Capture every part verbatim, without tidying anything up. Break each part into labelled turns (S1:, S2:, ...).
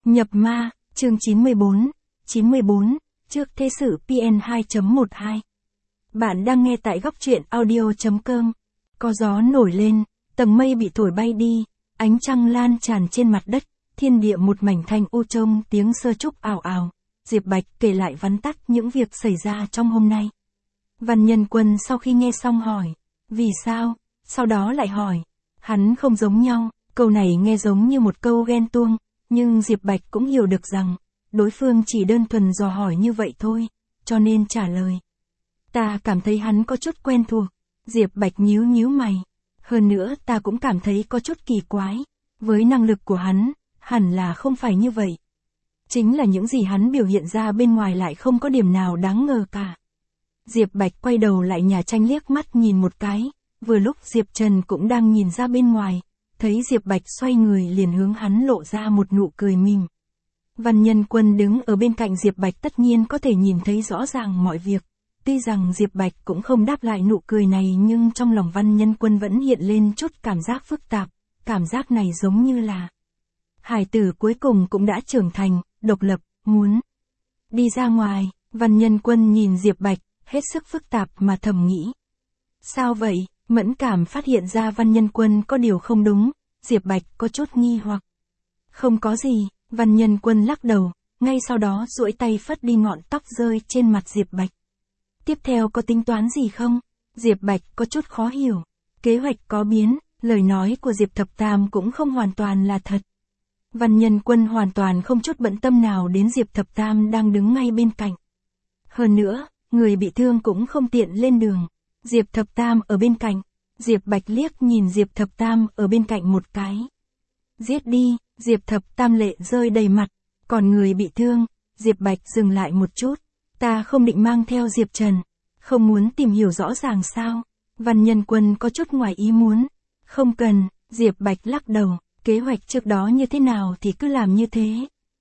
S1: Nhập ma, chương chín mươi bốn, chín mươi bốn, trước thế sự pê en hai chấm mười hai. Bạn đang nghe tại góc truyện audio chấm com. Có gió nổi lên, tầng mây bị thổi bay đi, ánh trăng lan tràn trên mặt đất, thiên địa một mảnh thanh u trông tiếng sơ trúc ào ào. Diệp Bạch kể lại vắn tắt những việc xảy ra trong hôm nay. Văn Nhân Quân sau khi nghe xong hỏi, vì sao, sau đó lại hỏi, hắn không giống nhau, câu này nghe giống như một câu ghen tuông, nhưng Diệp Bạch cũng hiểu được rằng, đối phương chỉ đơn thuần dò hỏi như vậy thôi, cho nên trả lời. Ta cảm thấy hắn có chút quen thuộc, Diệp Bạch nhíu nhíu mày, hơn nữa ta cũng cảm thấy có chút kỳ quái, với năng lực của hắn, hẳn là không phải như vậy. Chính là những gì hắn biểu hiện ra bên ngoài lại không có điểm nào đáng ngờ cả. Diệp Bạch quay đầu lại nhà tranh liếc mắt nhìn một cái, vừa lúc Diệp Trần cũng đang nhìn ra bên ngoài, thấy Diệp Bạch xoay người liền hướng hắn lộ ra một nụ cười mỉm. Văn Nhân Quân đứng ở bên cạnh Diệp Bạch tất nhiên có thể nhìn thấy rõ ràng mọi việc. Tuy rằng Diệp Bạch cũng không đáp lại nụ cười này nhưng trong lòng Văn Nhân Quân vẫn hiện lên chút cảm giác phức tạp, cảm giác này giống như là hải tử cuối cùng cũng đã trưởng thành, độc lập, muốn đi ra ngoài. Văn Nhân Quân nhìn Diệp Bạch, hết sức phức tạp mà thầm nghĩ. Sao vậy? Mẫn cảm phát hiện ra Văn Nhân Quân có điều không đúng, Diệp Bạch có chút nghi hoặc. Không có gì, Văn Nhân Quân lắc đầu, ngay sau đó duỗi tay phất đi ngọn tóc rơi trên mặt Diệp Bạch. Tiếp theo có tính toán gì không? Diệp Bạch có chút khó hiểu. Kế hoạch có biến, lời nói của Diệp Thập Tam cũng không hoàn toàn là thật. Văn Nhân Quân hoàn toàn không chút bận tâm nào đến Diệp Thập Tam đang đứng ngay bên cạnh. Hơn nữa, người bị thương cũng không tiện lên đường. Diệp Thập Tam ở bên cạnh. Diệp Bạch liếc nhìn Diệp Thập Tam ở bên cạnh một cái. Giết đi, Diệp Thập Tam lệ rơi đầy mặt. Còn người bị thương, Diệp Bạch dừng lại một chút. Ta không định mang theo Diệp Trần. Không muốn tìm hiểu rõ ràng sao? Văn Nhân Quân có chút ngoài ý muốn. Không cần, Diệp Bạch lắc đầu. Kế hoạch trước đó như thế nào thì cứ làm như thế.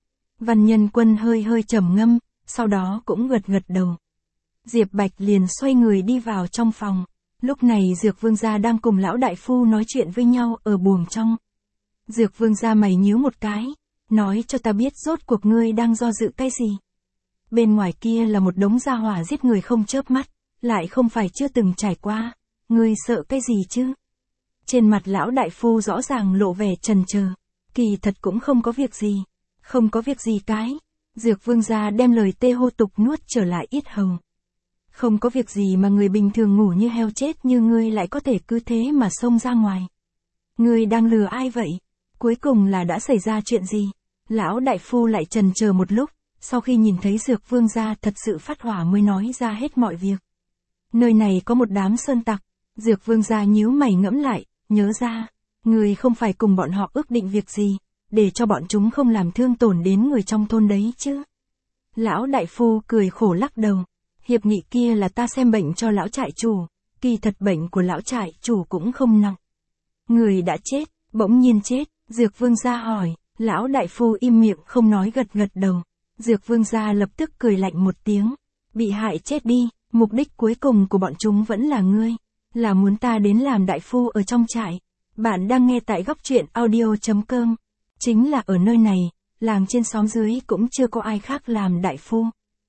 S1: Văn Nhân Quân hơi hơi trầm ngâm, sau đó cũng gật gật đầu. Diệp Bạch liền xoay người đi vào trong phòng. Lúc này Dược Vương gia đang cùng lão đại phu nói chuyện với nhau ở buồng trong. Dược Vương gia mày nhíu một cái, nói cho ta biết rốt cuộc ngươi đang do dự cái gì. Bên ngoài kia là một đống gia hỏa giết người không chớp mắt, lại không phải chưa từng trải qua, ngươi sợ cái gì chứ? Trên mặt lão đại phu rõ ràng lộ vẻ chần chờ, kỳ thật cũng không có việc gì, không có việc gì cái. Dược Vương gia đem lời tê hô tục nuốt trở lại yết hầu. Không có việc gì mà người bình thường ngủ như heo chết như ngươi lại có thể cứ thế mà xông ra ngoài. Ngươi đang lừa ai vậy? Cuối cùng là đã xảy ra chuyện gì? Lão đại phu lại chần chờ một lúc, sau khi nhìn thấy Dược Vương gia thật sự phát hỏa mới nói ra hết mọi việc. Nơi này có một đám sơn tặc. Dược Vương gia nhíu mày ngẫm lại, nhớ ra, ngươi không phải cùng bọn họ ước định việc gì, để cho bọn chúng không làm thương tổn đến người trong thôn đấy chứ? Lão đại phu cười khổ lắc đầu. Hiệp nghị kia là ta xem bệnh cho lão trại chủ, kỳ thật bệnh của lão trại chủ cũng không nặng. Người đã chết, bỗng nhiên chết, Dược Vương gia hỏi, lão đại phu im miệng không nói gật gật đầu. Dược Vương gia lập tức cười lạnh một tiếng, bị hại chết đi, mục đích cuối cùng của bọn chúng vẫn là ngươi, là muốn ta đến làm đại phu ở trong trại. Bạn đang nghe tại góc truyện audio chấm com, chính là ở nơi này, làng trên xóm dưới cũng chưa có ai khác làm đại phu.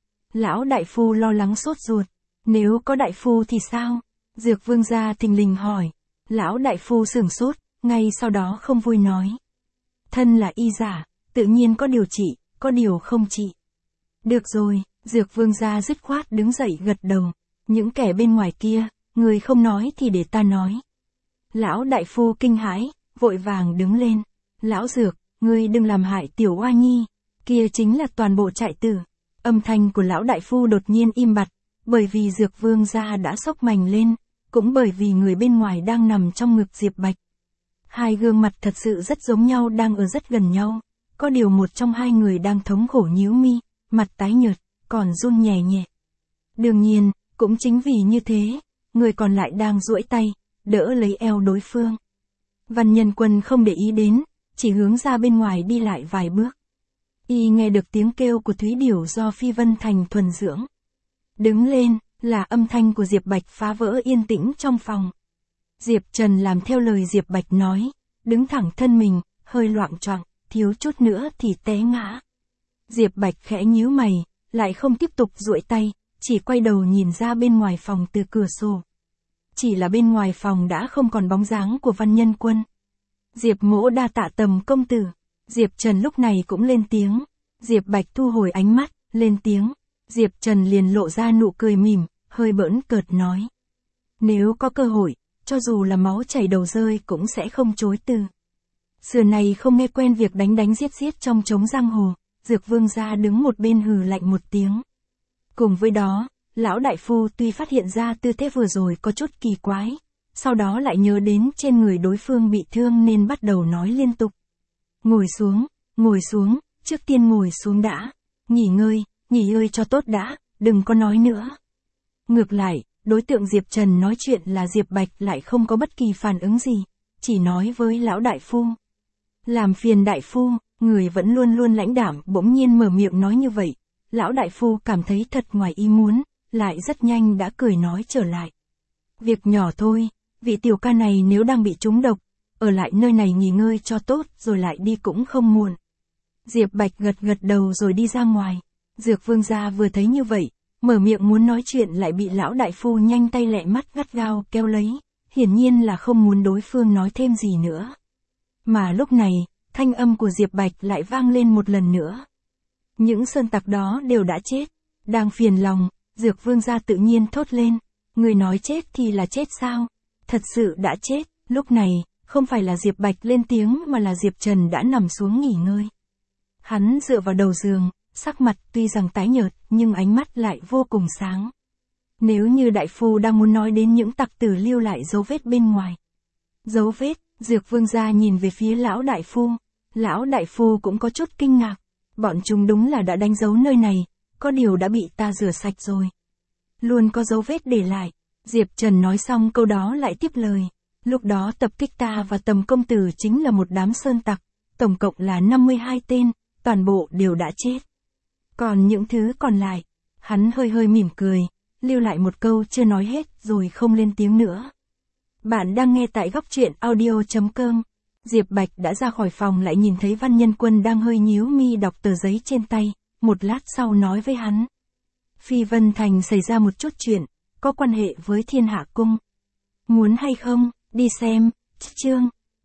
S1: Lão đại phu lo lắng sốt ruột. Nếu có đại phu thì sao? Dược Vương gia thình lình hỏi. Lão đại phu sửng sốt, ngay sau đó không vui nói. Thân là y giả, tự nhiên có điều trị, có điều không trị. Được rồi, Dược Vương gia dứt khoát đứng dậy gật đầu. Những kẻ bên ngoài kia, người không nói thì để ta nói. Lão đại phu kinh hãi, vội vàng đứng lên. Lão Dược, ngươi đừng làm hại tiểu oa nhi. Kia chính là toàn bộ trại tử. Âm thanh của lão đại phu đột nhiên im bặt, bởi vì Dược Vương gia đã sốc mành lên, cũng bởi vì người bên ngoài đang nằm trong ngực Diệp Bạch. Hai gương mặt thật sự rất giống nhau đang ở rất gần nhau, có điều một trong hai người đang thống khổ nhíu mi, mặt tái nhợt, còn run nhẹ nhẹ. Đương nhiên, cũng chính vì như thế, người còn lại đang duỗi tay, đỡ lấy eo đối phương. Văn Nhân Quân không để ý đến, chỉ hướng ra bên ngoài đi lại vài bước. Y nghe được tiếng kêu của Thúy Điểu do Phi Vân Thành thuần dưỡng. Đứng lên, là âm thanh của Diệp Bạch phá vỡ yên tĩnh trong phòng. Diệp Trần làm theo lời Diệp Bạch nói, đứng thẳng thân mình, hơi loạng choạng, thiếu chút nữa thì té ngã. Diệp Bạch khẽ nhíu mày, lại không tiếp tục duỗi tay, chỉ quay đầu nhìn ra bên ngoài phòng từ cửa sổ. Chỉ là bên ngoài phòng đã không còn bóng dáng của Văn Nhân Quân. Diệp Mỗ đa tạ Tầm công tử. Diệp Trần lúc này cũng lên tiếng. Diệp Bạch thu hồi ánh mắt, lên tiếng. Diệp Trần liền lộ ra nụ cười mỉm, hơi bỡn cợt nói. Nếu có cơ hội, cho dù là máu chảy đầu rơi cũng sẽ không chối từ. Xưa này không nghe quen việc đánh đánh giết giết trong trống giang hồ. Dược Vương gia đứng một bên hừ lạnh một tiếng. Cùng với đó, lão đại phu tuy phát hiện ra tư thế vừa rồi có chút kỳ quái, sau đó lại nhớ đến trên người đối phương bị thương nên bắt đầu nói liên tục. Ngồi xuống, ngồi xuống, trước tiên ngồi xuống đã. Nghỉ ngơi, nghỉ ngơi cho tốt đã, đừng có nói nữa. Ngược lại, đối tượng Diệp Trần nói chuyện là Diệp Bạch lại không có bất kỳ phản ứng gì, chỉ nói với lão đại phu. Làm phiền đại phu, người vẫn luôn luôn lãnh đạm bỗng nhiên mở miệng nói như vậy. Lão đại phu cảm thấy thật ngoài ý muốn, lại rất nhanh đã cười nói trở lại. Việc nhỏ thôi, vị tiểu ca này nếu đang bị trúng độc, ở lại nơi này nghỉ ngơi cho tốt rồi lại đi cũng không muộn. Diệp Bạch gật gật đầu rồi đi ra ngoài. Dược Vương gia vừa thấy như vậy, mở miệng muốn nói chuyện lại bị lão đại phu nhanh tay lẹ mắt gắt gao kéo lấy, hiển nhiên là không muốn đối phương nói thêm gì nữa. Mà lúc này, thanh âm của Diệp Bạch lại vang lên một lần nữa. Những sơn tặc đó đều đã chết. Đang phiền lòng, Dược Vương gia tự nhiên thốt lên. Người nói chết thì là chết sao? Thật sự đã chết. Lúc này, không phải là Diệp Bạch lên tiếng mà là Diệp Trần đã nằm xuống nghỉ ngơi. Hắn dựa vào đầu giường, sắc mặt tuy rằng tái nhợt nhưng ánh mắt lại vô cùng sáng. Nếu như đại phu đang muốn nói đến những tặc tử lưu lại dấu vết bên ngoài. Dấu vết, Dược Vương gia nhìn về phía lão đại phu. Lão đại phu cũng có chút kinh ngạc. Bọn chúng đúng là đã đánh dấu nơi này, có điều đã bị ta rửa sạch rồi. Luôn có dấu vết để lại. Diệp Trần nói xong câu đó lại tiếp lời. Lúc đó tập kích ta và Tầm công tử chính là một đám sơn tặc, tổng cộng là năm mươi hai tên, toàn bộ đều đã chết. Còn những thứ còn lại, hắn hơi hơi mỉm cười, lưu lại một câu chưa nói hết rồi không lên tiếng nữa. Bạn đang nghe tại góc truyện audio chấm com. Diệp Bạch đã ra khỏi phòng lại nhìn thấy Văn Nhân Quân đang hơi nhíu mi đọc tờ giấy trên tay, một lát sau nói với hắn. Phi Vân Thành xảy ra một chút chuyện, có quan hệ với Thiên Hạ Cung. Muốn hay không, đi xem, chương.